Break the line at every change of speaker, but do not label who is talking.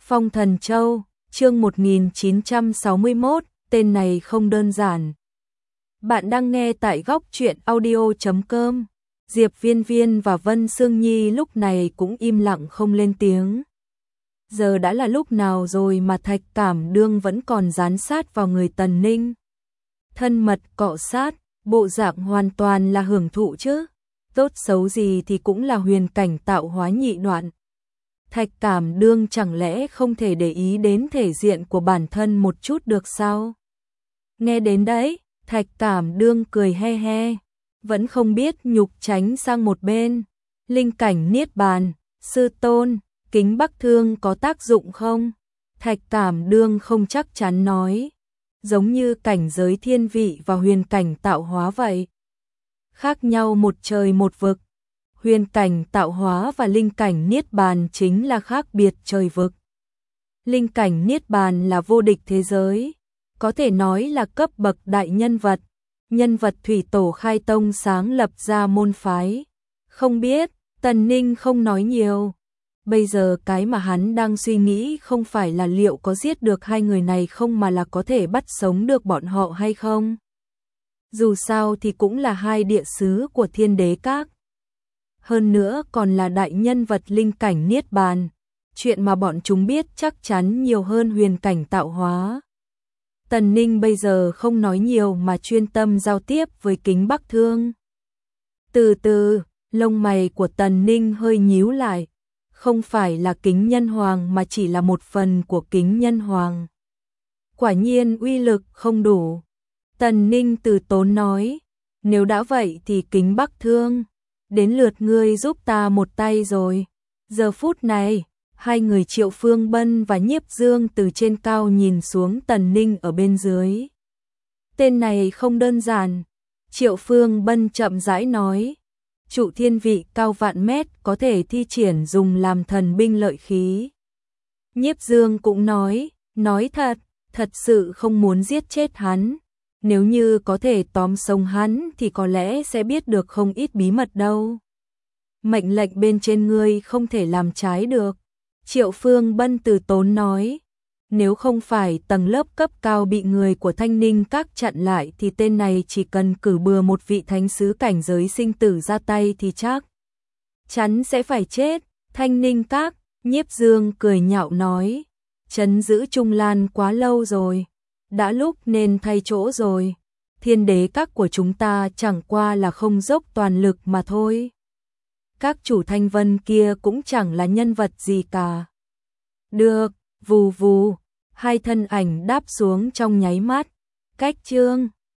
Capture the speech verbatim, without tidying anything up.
Phong Thần Châu, chương một nghìn chín trăm sáu mươi mốt, tên này không đơn giản. Bạn đang nghe tại góc truyện audio chấm com. Diệp Viên Viên và Vân Sương Nhi lúc này cũng im lặng không lên tiếng. Giờ đã là lúc nào rồi mà Thạch Cảm Đương vẫn còn dán sát vào người Tần Ninh. Thân mật cọ sát, bộ dạng hoàn toàn là hưởng thụ chứ. Tốt xấu gì thì cũng là huyền cảnh tạo hóa nhị đoạn. Thạch Cảm Đương chẳng lẽ không thể để ý đến thể diện của bản thân một chút được sao? Nghe đến đấy, Thạch Cảm Đương cười he he, vẫn không biết nhục tránh sang một bên. Linh cảnh niết bàn, sư tôn, kính bắc thương có tác dụng không? Thạch Cảm Đương không chắc chắn nói, giống như cảnh giới thiên vị và huyền cảnh tạo hóa vậy. Khác nhau một trời một vực. Huyền cảnh tạo hóa và linh cảnh niết bàn chính là khác biệt trời vực. Linh cảnh niết bàn là vô địch thế giới, có thể nói là cấp bậc đại nhân vật, nhân vật thủy tổ khai tông sáng lập ra môn phái. Không biết, Tần Ninh không nói nhiều. Bây giờ cái mà hắn đang suy nghĩ không phải là liệu có giết được hai người này không mà là có thể bắt sống được bọn họ hay không. Dù sao thì cũng là hai địa sứ của Thiên Đế Các. Hơn nữa còn là đại nhân vật linh cảnh niết bàn, chuyện mà bọn chúng biết chắc chắn nhiều hơn huyền cảnh tạo hóa. Tần Ninh bây giờ không nói nhiều mà chuyên tâm giao tiếp với kính bắc thương. Từ từ, lông mày của Tần Ninh hơi nhíu lại, không phải là kính nhân hoàng mà chỉ là một phần của kính nhân hoàng. Quả nhiên uy lực không đủ. Tần Ninh từ tốn nói, nếu đã vậy thì kính bắc thương, đến lượt ngươi giúp ta một tay rồi. Giờ phút này, hai người Triệu Phương Bân và Nhiếp Dương từ trên cao nhìn xuống Tần Ninh ở bên dưới. Tên này không đơn giản. Triệu Phương Bân chậm rãi nói, trụ thiên vị cao vạn mét có thể thi triển dùng làm thần binh lợi khí. Nhiếp Dương cũng nói, nói thật, thật sự không muốn giết chết hắn. Nếu như có thể tóm sống hắn thì có lẽ sẽ biết được không ít bí mật đâu. Mệnh lệnh bên trên ngươi không thể làm trái được. Triệu Phương Bân từ tốn nói, nếu không phải tầng lớp cấp cao bị người của Thanh Ninh Các chặn lại thì tên này chỉ cần cử bừa một vị thánh sứ cảnh giới sinh tử ra tay thì chắc chắn sẽ phải chết. Thanh Ninh Các, Nhiếp Dương cười nhạo nói, trấn giữ Trung Lan quá lâu rồi, đã lúc nên thay chỗ rồi. Thiên Đế Các của chúng ta chẳng qua là không dốc toàn lực mà thôi. Các chủ Thanh Vân kia cũng chẳng là nhân vật gì cả. Được, vù vù, hai thân ảnh đáp xuống trong nháy mắt. Cách chương